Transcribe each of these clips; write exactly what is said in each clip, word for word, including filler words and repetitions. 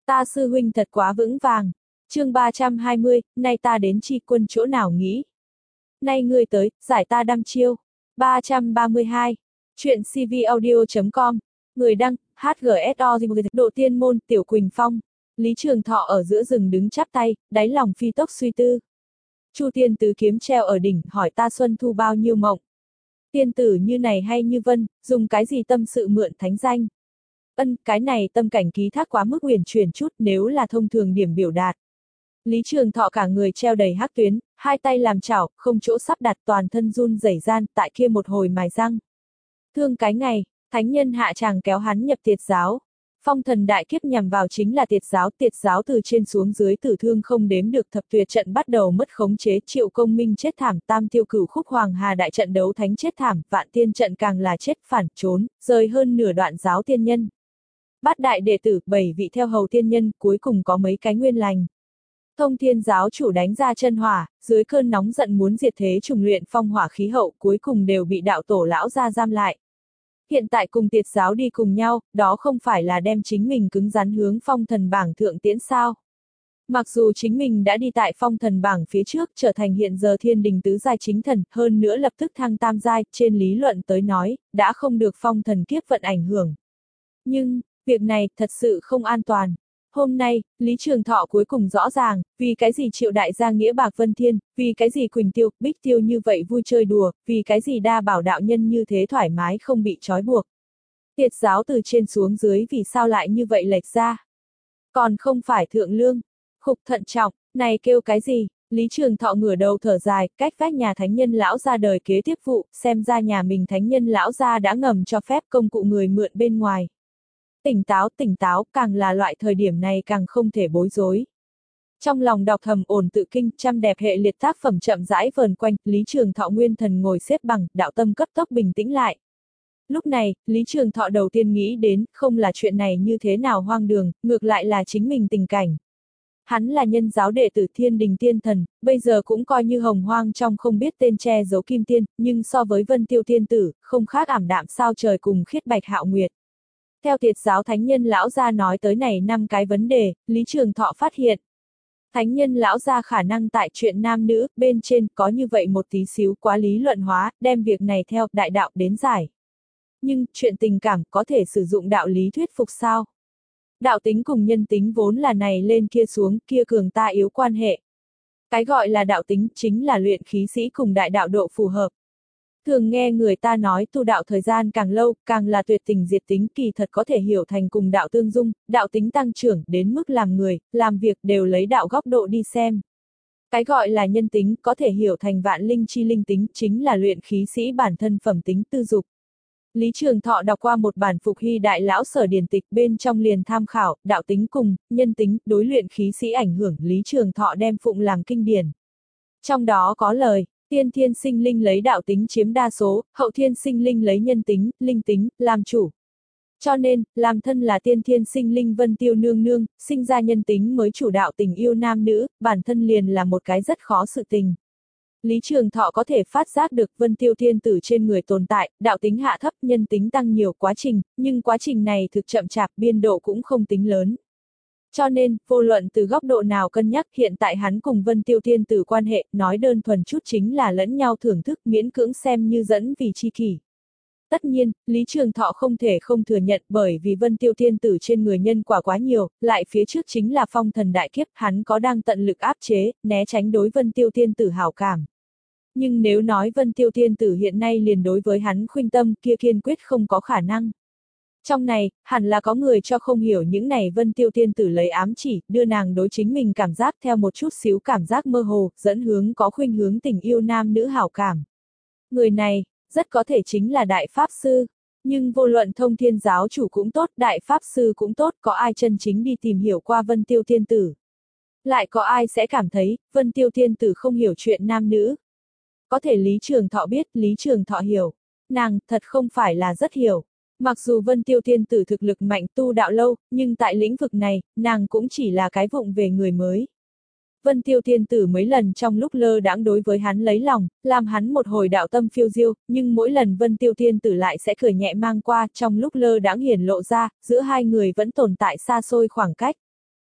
Ta sư huynh thật quá vững vàng. Chương ba trăm hai mươi, nay ta đến tri quân chỗ nào nghĩ. Nay ngươi tới, giải ta đăm chiêu. ba trăm ba mươi hai. Chuyện cvaudio chấm com. Người đăng, hát giê ét o Độ Tiên Môn, Tiểu Quỳnh Phong. Lý Trường Thọ ở giữa rừng đứng chắp tay, đáy lòng phi tốc suy tư. Chu tiên tứ kiếm treo ở đỉnh, hỏi ta xuân thu bao nhiêu mộng. Tiên tử như này hay như vân, dùng cái gì tâm sự mượn thánh danh. Ân, cái này tâm cảnh ký thác quá mức huyền chuyển chút, nếu là thông thường điểm biểu đạt. Lý Trường Thọ cả người treo đầy hắc tuyến, hai tay làm chảo, không chỗ sắp đặt, toàn thân run rẩy gian, tại kia một hồi mài răng. Thương cái ngày, thánh nhân hạ tràng kéo hắn nhập tiệt giáo. Phong thần đại kiếp nhằm vào chính là tiệt giáo, tiệt giáo từ trên xuống dưới tử thương không đếm được, thập tuyệt trận bắt đầu mất khống chế, Triệu Công Minh chết thảm, tam tiêu cửu khúc hoàng hà đại trận đấu thánh chết thảm, vạn tiên trận càng là chết phản trốn, rời hơn nửa đoạn giáo tiên nhân. Bát đại đệ tử, bảy vị theo hầu tiên nhân, cuối cùng có mấy cái nguyên lành. Thông thiên giáo chủ đánh ra chân hỏa, dưới cơn nóng giận muốn diệt thế trùng luyện phong hỏa khí hậu, cuối cùng đều bị đạo tổ lão gia giam lại. Hiện tại cùng tiệt giáo đi cùng nhau, đó không phải là đem chính mình cứng rắn hướng phong thần bảng thượng tiễn sao. Mặc dù chính mình đã đi tại phong thần bảng phía trước, trở thành hiện giờ thiên đình tứ giai chính thần, hơn nữa lập tức thăng tam giai, trên lý luận tới nói, đã không được phong thần kiếp vận ảnh hưởng. Nhưng, việc này thật sự không an toàn. Hôm nay, Lý Trường Thọ cuối cùng rõ ràng, vì cái gì Triệu đại gia nghĩa bạc vân thiên, vì cái gì Quỳnh Tiêu, Bích Tiêu như vậy vui chơi đùa, vì cái gì đa bảo đạo nhân như thế thoải mái không bị trói buộc. Tiệt giáo từ trên xuống dưới vì sao lại như vậy lệch ra? Còn không phải thượng lương. Khục thận trọng, này kêu cái gì? Lý Trường Thọ ngửa đầu thở dài, cách vách nhà thánh nhân lão ra đời kế tiếp vụ, xem ra nhà mình thánh nhân lão ra đã ngầm cho phép công cụ người mượn bên ngoài. Tỉnh táo, tỉnh táo, càng là loại thời điểm này càng không thể bối rối. Trong lòng đọc thầm ổn tự kinh, trăm đẹp hệ liệt tác phẩm chậm rãi vờn quanh, Lý Trường Thọ nguyên thần ngồi xếp bằng, đạo tâm cấp tốc bình tĩnh lại. Lúc này, Lý Trường Thọ đầu tiên nghĩ đến, không là chuyện này như thế nào hoang đường, ngược lại là chính mình tình cảnh. Hắn là nhân giáo đệ tử thiên đình tiên thần, bây giờ cũng coi như hồng hoang trong không biết tên che giấu kim tiên, nhưng so với Vân Tiêu tiên tử, không khác ảm đạm sao trời cùng khiết bạch hạo nguyệt. Theo tiệt giáo thánh nhân lão gia nói tới này năm cái vấn đề, Lý Trường Thọ phát hiện. Thánh nhân lão gia khả năng tại chuyện nam nữ, bên trên, có như vậy một tí xíu quá lý luận hóa, đem việc này theo đại đạo đến giải. Nhưng, chuyện tình cảm có thể sử dụng đạo lý thuyết phục sao? Đạo tính cùng nhân tính vốn là này lên kia xuống, kia cường ta yếu quan hệ. Cái gọi là đạo tính chính là luyện khí sĩ cùng đại đạo độ phù hợp. Thường nghe người ta nói tu đạo thời gian càng lâu, càng là tuyệt tình diệt tính, kỳ thật có thể hiểu thành cùng đạo tương dung, đạo tính tăng trưởng đến mức làm người, làm việc đều lấy đạo góc độ đi xem. Cái gọi là nhân tính có thể hiểu thành vạn linh chi linh tính, chính là luyện khí sĩ bản thân phẩm tính tư dục. Lý Trường Thọ đọc qua một bản Phục Hy đại lão sở điển tịch, bên trong liền tham khảo, đạo tính cùng, nhân tính, đối luyện khí sĩ ảnh hưởng, Lý Trường Thọ đem phụng làm kinh điển. Trong đó có lời, tiên thiên sinh linh lấy đạo tính chiếm đa số, hậu thiên sinh linh lấy nhân tính, linh tính, làm chủ. Cho nên, làm thân là tiên thiên sinh linh Vân Tiêu nương nương, sinh ra nhân tính mới chủ đạo tình yêu nam nữ, bản thân liền là một cái rất khó sự tình. Lý Trường Thọ có thể phát giác được Vân Tiêu thiên tử trên người tồn tại, đạo tính hạ thấp, nhân tính tăng nhiều quá trình, nhưng quá trình này thực chậm chạp, biên độ cũng không tính lớn. Cho nên, vô luận từ góc độ nào cân nhắc, hiện tại hắn cùng Vân Tiêu thiên tử quan hệ, nói đơn thuần chút chính là lẫn nhau thưởng thức, miễn cưỡng xem như dẫn vì chi kỷ. Tất nhiên, Lý Trường Thọ không thể không thừa nhận, bởi vì Vân Tiêu thiên tử trên người nhân quả quá nhiều, lại phía trước chính là phong thần đại kiếp, hắn có đang tận lực áp chế, né tránh đối Vân Tiêu thiên tử hảo cảm. Nhưng nếu nói Vân Tiêu thiên tử hiện nay liền đối với hắn khuynh tâm, kia kiên quyết không có khả năng. Trong này, hẳn là có người cho không hiểu những này Vân Tiêu thiên tử lấy ám chỉ, đưa nàng đối chính mình cảm giác theo một chút xíu cảm giác mơ hồ, dẫn hướng có khuynh hướng tình yêu nam nữ hảo cảm. Người này, rất có thể chính là Đại Pháp Sư. Nhưng vô luận Thông Thiên giáo chủ cũng tốt, Đại Pháp Sư cũng tốt, có ai chân chính đi tìm hiểu qua Vân Tiêu thiên tử? Lại có ai sẽ cảm thấy, Vân Tiêu thiên tử không hiểu chuyện nam nữ? Có thể Lý Trường Thọ biết, Lý Trường Thọ hiểu. Nàng, thật không phải là rất hiểu. Mặc dù Vân Tiêu thiên tử thực lực mạnh tu đạo lâu, nhưng tại lĩnh vực này, nàng cũng chỉ là cái vụng về người mới. Vân Tiêu thiên tử mấy lần trong lúc lơ đãng đối với hắn lấy lòng, làm hắn một hồi đạo tâm phiêu diêu, nhưng mỗi lần Vân Tiêu thiên tử lại sẽ cười nhẹ mang qua, trong lúc lơ đãng hiển lộ ra, giữa hai người vẫn tồn tại xa xôi khoảng cách.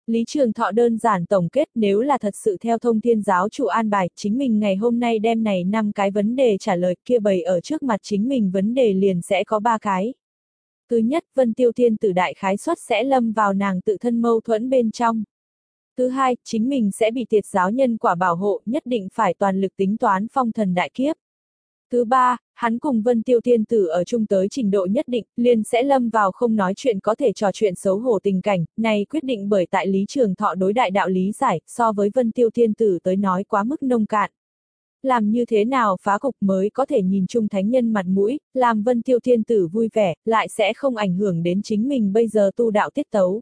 Lý Trường Thọ đơn giản tổng kết, nếu là thật sự theo Thông Thiên giáo chủ an bài, chính mình ngày hôm nay đem này năm cái vấn đề trả lời kia bày ở trước mặt chính mình vấn đề liền sẽ có ba cái. Thứ nhất, Vân Tiêu Thiên Tử đại khái suất sẽ lâm vào nàng tự thân mâu thuẫn bên trong. Thứ hai, chính mình sẽ bị tiệt giáo nhân quả bảo hộ, nhất định phải toàn lực tính toán phong thần đại kiếp. Thứ ba, hắn cùng Vân Tiêu Thiên Tử ở chung tới trình độ nhất định, liền sẽ lâm vào không nói chuyện có thể trò chuyện xấu hổ tình cảnh, này quyết định bởi tại Lý Trường Thọ đối đại đạo lý giải, so với Vân Tiêu Thiên Tử tới nói quá mức nông cạn. Làm như thế nào phá cục mới có thể nhìn chung thánh nhân mặt mũi, làm Vân Tiêu Thiên Tử vui vẻ, lại sẽ không ảnh hưởng đến chính mình bây giờ tu đạo tiết tấu.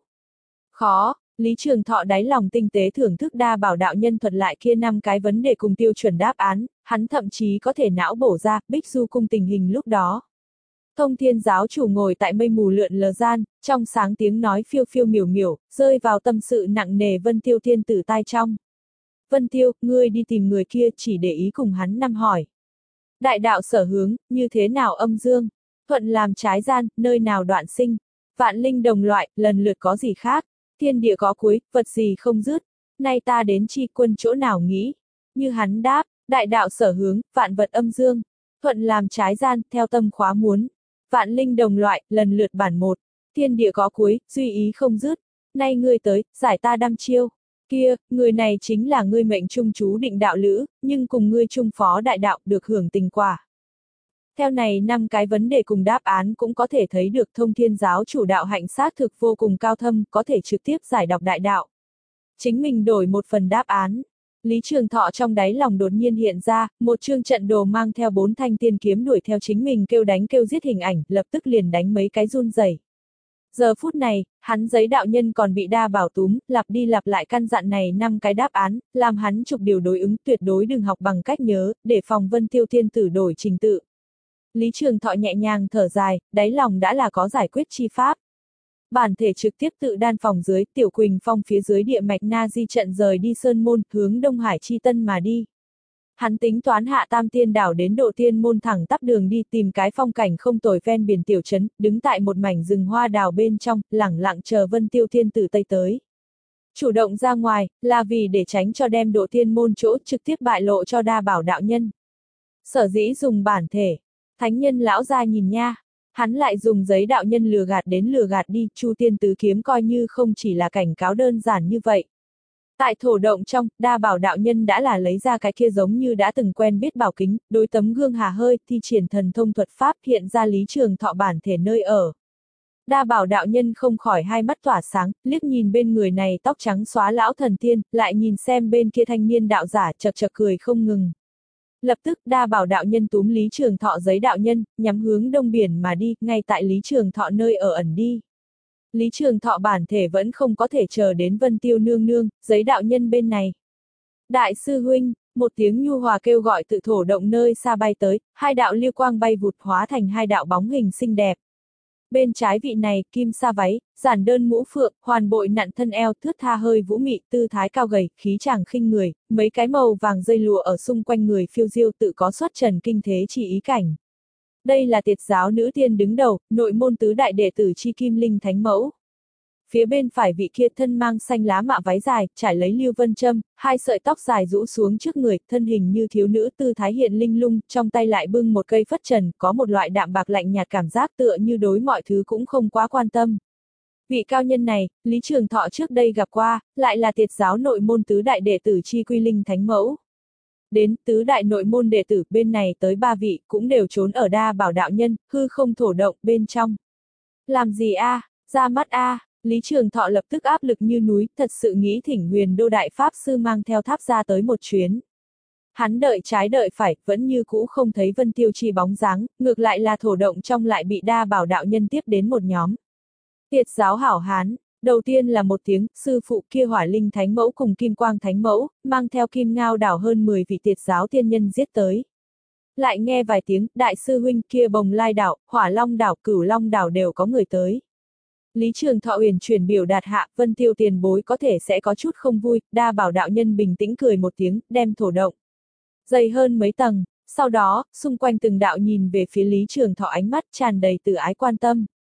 Khó. Lý Trường Thọ đáy lòng tinh tế thưởng thức đa bảo đạo nhân thuật lại kia năm cái vấn đề cùng tiêu chuẩn đáp án, hắn thậm chí có thể não bổ ra, Bích Du cung tình hình lúc đó. Thông Thiên giáo chủ ngồi tại mây mù lượn lờ gian, trong sáng tiếng nói phiêu phiêu miểu miểu, rơi vào tâm sự nặng nề Vân Tiêu Thiên Tử tai trong. Vân Tiêu, ngươi đi tìm người kia chỉ để ý cùng hắn năm hỏi. Đại đạo sở hướng, như thế nào âm dương? Thuận làm trái gian, nơi nào đoạn sinh? Vạn linh đồng loại, lần lượt có gì khác? Thiên địa có cuối, vật gì không dứt, nay ta đến chi quân chỗ nào nghĩ, như hắn đáp, đại đạo sở hướng, vạn vật âm dương, thuận làm trái gian, theo tâm khóa muốn, vạn linh đồng loại, lần lượt bản một, thiên địa có cuối, duy ý không dứt, nay ngươi tới, giải ta đăm chiêu, kia, người này chính là ngươi mệnh trung chú định đạo lữ, nhưng cùng ngươi trung phó đại đạo được hưởng tình quả. Theo này năm cái vấn đề cùng đáp án cũng có thể thấy được Thông Thiên giáo chủ đạo hạnh xác thực vô cùng cao thâm, có thể trực tiếp giải đọc đại đạo. Chính mình đổi một phần đáp án. Lý Trường Thọ trong đáy lòng đột nhiên hiện ra, một chương trận đồ mang theo bốn thanh tiên kiếm đuổi theo chính mình kêu đánh kêu giết hình ảnh, lập tức liền đánh mấy cái run rẩy. Giờ phút này, hắn giấy đạo nhân còn bị đa bảo túm, lặp đi lặp lại căn dặn này năm cái đáp án, làm hắn chụp điều đối ứng tuyệt đối đừng học bằng cách nhớ, để phòng Vân Tiêu Thiên Tử đổi trình tự. Lý Trường Thọ nhẹ nhàng thở dài, đáy lòng đã là có giải quyết chi pháp. Bản thể trực tiếp tự đan phòng dưới, Tiểu Quỳnh Phong phía dưới địa mạch Na Di trận rời đi Sơn Môn, hướng Đông Hải Chi Tân mà đi. Hắn tính toán hạ Tam Tiên đảo đến Độ Tiên Môn thẳng tắp đường đi tìm cái phong cảnh không tồi ven biển tiểu trấn, đứng tại một mảnh rừng hoa đào bên trong, lẳng lặng chờ Vân Tiêu Thiên Tử Tây tới. Chủ động ra ngoài, là vì để tránh cho đem Độ Tiên Môn chỗ trực tiếp bại lộ cho đa bảo đạo nhân. Sở dĩ dùng bản thể. Thánh nhân lão ra nhìn nha, hắn lại dùng giấy đạo nhân lừa gạt đến lừa gạt đi, Chu Tiên Tứ Kiếm coi như không chỉ là cảnh cáo đơn giản như vậy. Tại thổ động trong, đa bảo đạo nhân đã là lấy ra cái kia giống như đã từng quen biết bảo kính, đối tấm gương hà hơi, thi triển thần thông thuật pháp hiện ra Lý Trường Thọ bản thể nơi ở. Đa bảo đạo nhân không khỏi hai mắt tỏa sáng, liếc nhìn bên người này tóc trắng xóa lão thần tiên, lại nhìn xem bên kia thanh niên đạo giả chật chật cười không ngừng. Lập tức đa bảo đạo nhân túm Lý Trường Thọ giấy đạo nhân, nhắm hướng đông biển mà đi, ngay tại Lý Trường Thọ nơi ở ẩn đi. Lý Trường Thọ bản thể vẫn không có thể chờ đến Vân Tiêu nương nương, giấy đạo nhân bên này. Đại sư huynh, một tiếng nhu hòa kêu gọi tự thổ động nơi xa bay tới, hai đạo lưu quang bay vụt hóa thành hai đạo bóng hình xinh đẹp. Bên trái vị này, kim sa váy, giản đơn mũ phượng, hoàn bội nặn thân eo, thướt tha hơi vũ mị, tư thái cao gầy, khí chàng khinh người, mấy cái màu vàng dây lụa ở xung quanh người phiêu diêu tự có xuất trần kinh thế chỉ ý cảnh. Đây là tiệt giáo nữ tiên đứng đầu, nội môn tứ đại đệ tử Chi Kim Linh Thánh Mẫu. Phía bên phải vị kia thân mang xanh lá mạ váy dài, trải lấy lưu vân châm, hai sợi tóc dài rũ xuống trước người, thân hình như thiếu nữ tư thái hiện linh lung, trong tay lại bưng một cây phất trần, có một loại đạm bạc lạnh nhạt cảm giác tựa như đối mọi thứ cũng không quá quan tâm. Vị cao nhân này, Lý Trường Thọ trước đây gặp qua, lại là tiệt giáo nội môn tứ đại đệ tử Chi Quy Linh Thánh Mẫu. Đến tứ đại nội môn đệ tử bên này tới ba vị cũng đều trốn ở đa bảo đạo nhân, hư không thổ động bên trong. Làm gì a, à? Ra mắt a. À? Lý Trường Thọ lập tức áp lực như núi, thật sự nghĩ thỉnh Huyền Đô Đại Pháp Sư mang theo tháp ra tới một chuyến. Hắn đợi trái đợi phải, vẫn như cũ không thấy Vân Tiêu Chi bóng dáng, ngược lại là thổ động trong lại bị đa bảo đạo nhân tiếp đến một nhóm. Tiệt giáo hảo hán, đầu tiên là một tiếng, sư phụ kia Hỏa Linh Thánh Mẫu cùng Kim Quang Thánh Mẫu, mang theo Kim Ngao đảo hơn mười vị tiệt giáo tiên nhân giết tới. Lại nghe vài tiếng, đại sư huynh kia Bồng Lai đảo, Hỏa Long đảo, Cửu Long đảo đều có người tới. Lý Trường Thọ uyển chuyển biểu đạt hạ, Vân Tiêu tiền bối có thể sẽ có chút không vui, đa bảo đạo nhân bình tĩnh cười một tiếng, đem thổ động. Dày hơn mấy tầng, sau đó, xung quanh từng đạo nhìn về phía Lý Trường Thọ ánh mắt tràn đầy từ ái quan tâm.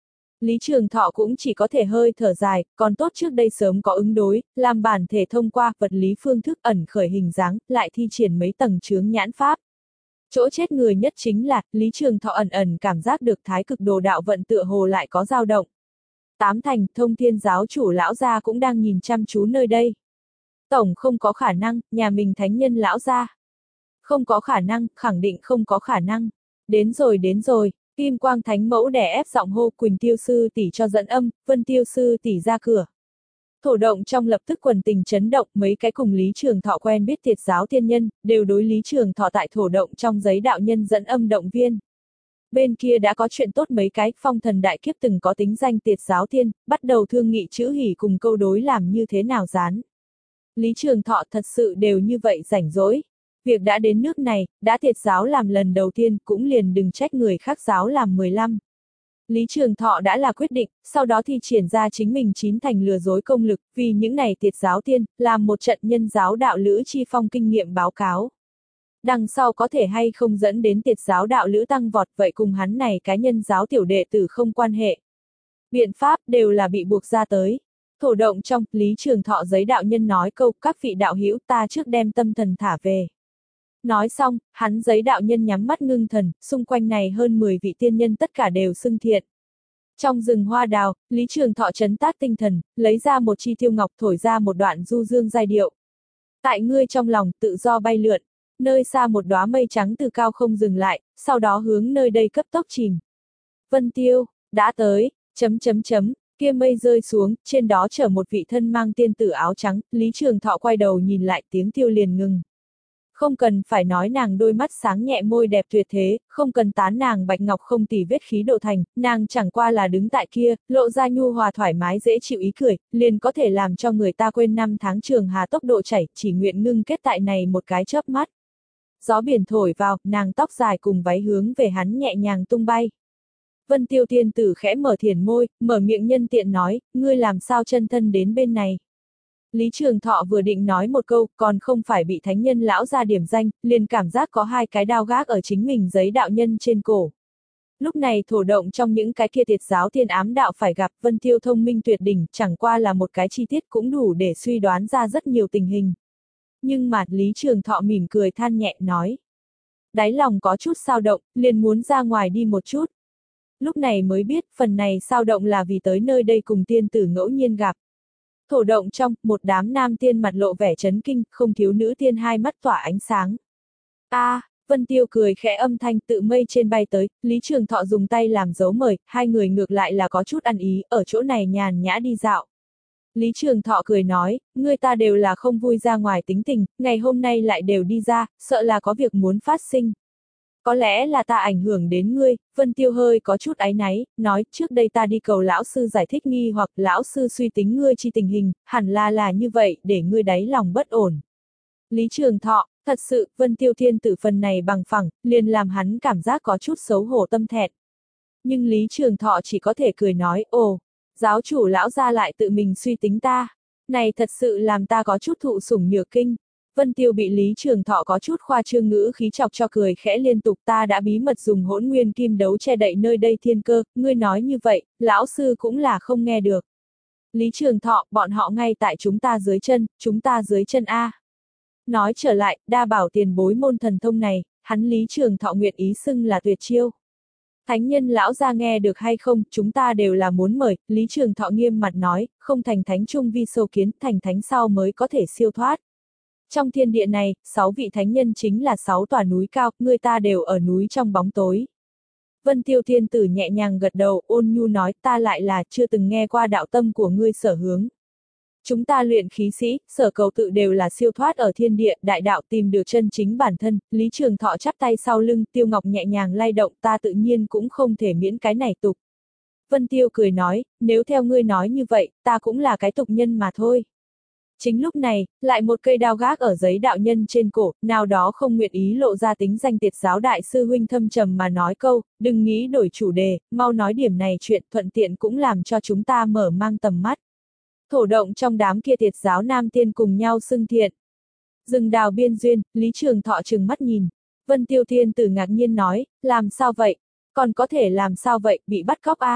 Lý Trường Thọ cũng chỉ có thể hơi thở dài, còn tốt trước đây sớm có ứng đối, làm bản thể thông qua vật lý phương thức ẩn khởi hình dáng, lại thi triển mấy tầng chướng nhãn pháp. Chỗ chết người nhất chính là, Lý Trường Thọ ẩn ẩn cảm giác được thái cực đồ đạo vận tựa hồ lại có dao động. Tám thành, Thông Thiên giáo chủ lão gia cũng đang nhìn chăm chú nơi đây. Tổng không có khả năng, nhà mình thánh nhân lão gia. Không có khả năng, khẳng định không có khả năng. Đến rồi đến rồi, Kim Quang Thánh Mẫu đè ép giọng hô Quỳnh Tiêu sư tỷ cho dẫn âm, Vân Tiêu sư tỷ ra cửa. Thổ động trong lập tức quần tình chấn động, mấy cái cùng Lý Trường Thọ quen biết Tiệt giáo tiên nhân, đều đối Lý Trường Thọ tại thổ động trong giấy đạo nhân dẫn âm động viên. Bên kia đã có chuyện tốt mấy cái, phong thần đại kiếp từng có tính danh Tiệt giáo tiên, bắt đầu thương nghị chữ hỉ cùng câu đối làm như thế nào dán. Lý Trường Thọ thật sự đều như vậy rảnh rỗi. Việc đã đến nước này, đã Tiệt giáo làm lần đầu tiên, cũng liền đừng trách người khác giáo làm mười lăm. Lý Trường Thọ đã là quyết định, sau đó thi triển ra chính mình chín thành lừa dối công lực, vì những này Tiệt giáo tiên, làm một trận nhân giáo đạo lữ chi phong kinh nghiệm báo cáo. Đằng sau có thể hay không dẫn đến Tiệt giáo đạo lữ tăng vọt, vậy cùng hắn này cá nhân giáo tiểu đệ tử không quan hệ. Biện pháp đều là bị buộc ra tới. Thổ động trong, Lý Trường Thọ giấy đạo nhân nói câu, các vị đạo hữu ta trước đem tâm thần thả về. Nói xong, hắn giấy đạo nhân nhắm mắt ngưng thần, xung quanh này hơn mười vị tiên nhân tất cả đều xưng thiện. Trong rừng hoa đào, Lý Trường Thọ trấn tát tinh thần, lấy ra một chi tiêu ngọc thổi ra một đoạn du dương giai điệu. Tại ngươi trong lòng tự do bay lượn, nơi xa một đóa mây trắng từ cao không dừng lại, sau đó hướng nơi đây cấp tốc chìm. Vân Tiêu, đã tới, chấm chấm chấm, kia mây rơi xuống, trên đó chở một vị thân mang tiên tử áo trắng, Lý Trường Thọ quay đầu nhìn lại tiếng tiêu liền ngừng. Không cần phải nói nàng đôi mắt sáng nhẹ môi đẹp tuyệt thế, không cần tán nàng bạch ngọc không tì vết khí độ thành, nàng chẳng qua là đứng tại kia, lộ ra nhu hòa thoải mái dễ chịu ý cười, liền có thể làm cho người ta quên năm tháng trường hà tốc độ chảy, chỉ nguyện ngưng kết tại này một cái chớp mắt. Gió biển thổi vào, nàng tóc dài cùng váy hướng về hắn nhẹ nhàng tung bay. Vân Tiêu tiên tử khẽ mở thiền môi, mở miệng nhân tiện nói, ngươi làm sao chân thân đến bên này. Lý Trường Thọ vừa định nói một câu, còn không phải bị thánh nhân lão ra điểm danh, liền cảm giác có hai cái đao gác ở chính mình giấy đạo nhân trên cổ. Lúc này thổ động trong những cái kia Tiệt giáo tiên ám đạo phải gặp Vân Tiêu thông minh tuyệt đỉnh, chẳng qua là một cái chi tiết cũng đủ để suy đoán ra rất nhiều tình hình. Nhưng mà Lý Trường Thọ mỉm cười than nhẹ nói. Đáy lòng có chút sao động, liền muốn ra ngoài đi một chút. Lúc này mới biết, phần này sao động là vì tới nơi đây cùng tiên tử ngẫu nhiên gặp. Thổ động trong, một đám nam tiên mặt lộ vẻ chấn kinh, không thiếu nữ tiên hai mắt tỏa ánh sáng. A, à, Vân Tiêu cười khẽ âm thanh tự mây trên bay tới, Lý Trường Thọ dùng tay làm dấu mời, hai người ngược lại là có chút ăn ý, ở chỗ này nhàn nhã đi dạo. Lý Trường Thọ cười nói, ngươi ta đều là không vui ra ngoài tính tình, ngày hôm nay lại đều đi ra, sợ là có việc muốn phát sinh. Có lẽ là ta ảnh hưởng đến ngươi, Vân Tiêu hơi có chút áy náy, nói trước đây ta đi cầu lão sư giải thích nghi hoặc lão sư suy tính ngươi chi tình hình, hẳn là là như vậy để ngươi đáy lòng bất ổn. Lý Trường Thọ, thật sự, Vân Tiêu thiên tử phần này bằng phẳng, liền làm hắn cảm giác có chút xấu hổ tâm thẹn. Nhưng Lý Trường Thọ chỉ có thể cười nói, ồ, giáo chủ lão ra lại tự mình suy tính ta, này thật sự làm ta có chút thụ sủng nhược kinh. Vân Tiêu bị Lý Trường Thọ có chút khoa trương ngữ khí chọc cho cười khẽ liên tục, ta đã bí mật dùng hỗn nguyên kim đấu che đậy nơi đây thiên cơ, ngươi nói như vậy, lão sư cũng là không nghe được. Lý Trường Thọ, bọn họ ngay tại chúng ta dưới chân, chúng ta dưới chân A. Nói trở lại, đa bảo tiền bối môn thần thông này, hắn Lý Trường Thọ nguyện ý xưng là tuyệt chiêu. Thánh nhân lão ra nghe được hay không, chúng ta đều là muốn mời, Lý Trường Thọ nghiêm mặt nói, không thành thánh trung vi sâu kiến, thành thánh sau mới có thể siêu thoát. Trong thiên địa này, sáu vị thánh nhân chính là sáu tòa núi cao, người ta đều ở núi trong bóng tối. Vân Tiêu thiên tử nhẹ nhàng gật đầu, ôn nhu nói, ta lại là chưa từng nghe qua đạo tâm của ngươi sở hướng. Chúng ta luyện khí sĩ, sở cầu tự đều là siêu thoát ở thiên địa, đại đạo tìm được chân chính bản thân, Lý Trường Thọ chắp tay sau lưng, Tiêu Ngọc nhẹ nhàng lay động, ta tự nhiên cũng không thể miễn cái này tục. Vân Tiêu cười nói, nếu theo ngươi nói như vậy, ta cũng là cái tục nhân mà thôi. Chính lúc này, lại một cây đao gác ở giấy đạo nhân trên cổ, nào đó không nguyện ý lộ ra tính danh Tiệt giáo đại sư huynh thâm trầm mà nói câu, đừng nghĩ đổi chủ đề, mau nói điểm này chuyện thuận tiện cũng làm cho chúng ta mở mang tầm mắt. Thổ động trong đám kia Tiệt giáo nam tiên cùng nhau xưng thiện. Rừng đào biên duyên, Lý Trường Thọ trừng mắt nhìn. Vân Tiêu thiên tử ngạc nhiên nói, làm sao vậy? Còn có thể làm sao vậy, bị bắt cóc a? À?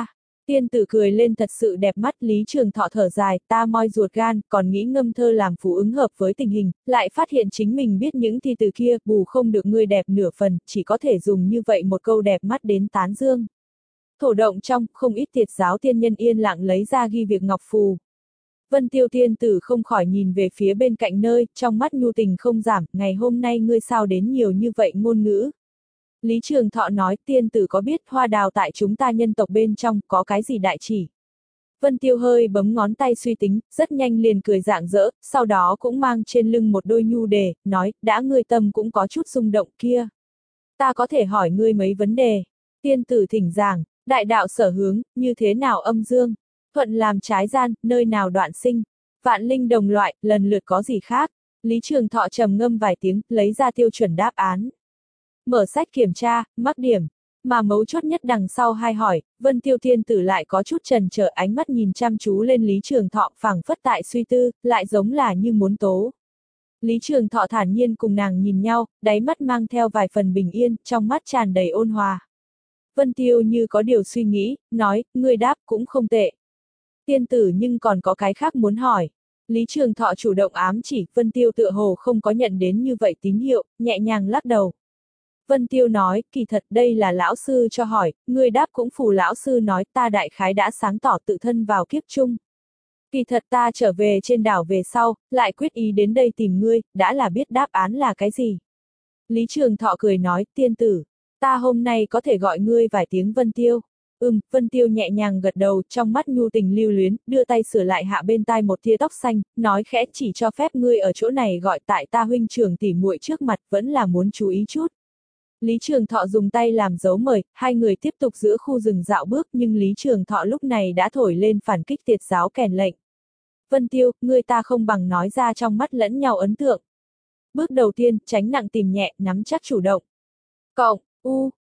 Tiên tử cười lên thật sự đẹp mắt, Lý Trường Thọ thở dài, ta moi ruột gan, còn nghĩ ngâm thơ làm phú ứng hợp với tình hình, lại phát hiện chính mình biết những thi từ kia, bù không được ngươi đẹp nửa phần, chỉ có thể dùng như vậy một câu đẹp mắt đến tán dương. Thổ động trong, không ít tiệt giáo tiên nhân yên lặng lấy ra ghi việc ngọc phù. Vân Tiêu tiên tử không khỏi nhìn về phía bên cạnh nơi, trong mắt nhu tình không giảm, ngày hôm nay ngươi sao đến nhiều như vậy ngôn ngữ. Lý Trường Thọ nói, tiên tử có biết hoa đào tại chúng ta nhân tộc bên trong có cái gì đại chỉ? Vân Tiêu hơi bấm ngón tay suy tính, rất nhanh liền cười rạng rỡ, sau đó cũng mang trên lưng một đôi nhu đề, nói, đã ngươi tâm cũng có chút rung động kia. Ta có thể hỏi ngươi mấy vấn đề. Tiên tử thỉnh giảng, đại đạo sở hướng, như thế nào âm dương? Thuận làm trái gian, nơi nào đoạn sinh? Vạn linh đồng loại, lần lượt có gì khác? Lý Trường Thọ trầm ngâm vài tiếng, lấy ra tiêu chuẩn đáp án. Mở sách kiểm tra, mắc điểm. Mà mấu chốt nhất đằng sau hai hỏi, Vân Tiêu Thiên Tử lại có chút trần trở, ánh mắt nhìn chăm chú lên Lý Trường Thọ, phảng phất tại suy tư, lại giống là như muốn tố. Lý Trường Thọ thản nhiên cùng nàng nhìn nhau, đáy mắt mang theo vài phần bình yên, trong mắt tràn đầy ôn hòa. Vân Tiêu như có điều suy nghĩ, nói, ngươi đáp cũng không tệ. Tiên tử nhưng còn có cái khác muốn hỏi. Lý Trường Thọ chủ động ám chỉ, Vân Tiêu tựa hồ không có nhận đến như vậy tín hiệu, nhẹ nhàng lắc đầu. Vân Tiêu nói, kỳ thật đây là lão sư cho hỏi, ngươi đáp cũng phù lão sư nói ta đại khái đã sáng tỏ tự thân vào kiếp chung. Kỳ thật ta trở về trên đảo về sau, lại quyết ý đến đây tìm ngươi, đã là biết đáp án là cái gì. Lý Trường Thọ cười nói, tiên tử, ta hôm nay có thể gọi ngươi vài tiếng Vân Tiêu. Ừm, Vân Tiêu nhẹ nhàng gật đầu, trong mắt nhu tình lưu luyến, đưa tay sửa lại hạ bên tai một tia tóc xanh, nói khẽ chỉ cho phép ngươi ở chỗ này gọi tại ta huynh trưởng tỉ muội trước mặt, vẫn là muốn chú ý chút. Lý Trường Thọ dùng tay làm dấu mời, hai người tiếp tục giữa khu rừng dạo bước, nhưng Lý Trường Thọ lúc này đã thổi lên phản kích tiệt giáo kèn lệnh. Vân Tiêu, ngươi ta không bằng nói ra trong mắt lẫn nhau ấn tượng. Bước đầu tiên, tránh nặng tìm nhẹ, nắm chắc chủ động. Cộng, u,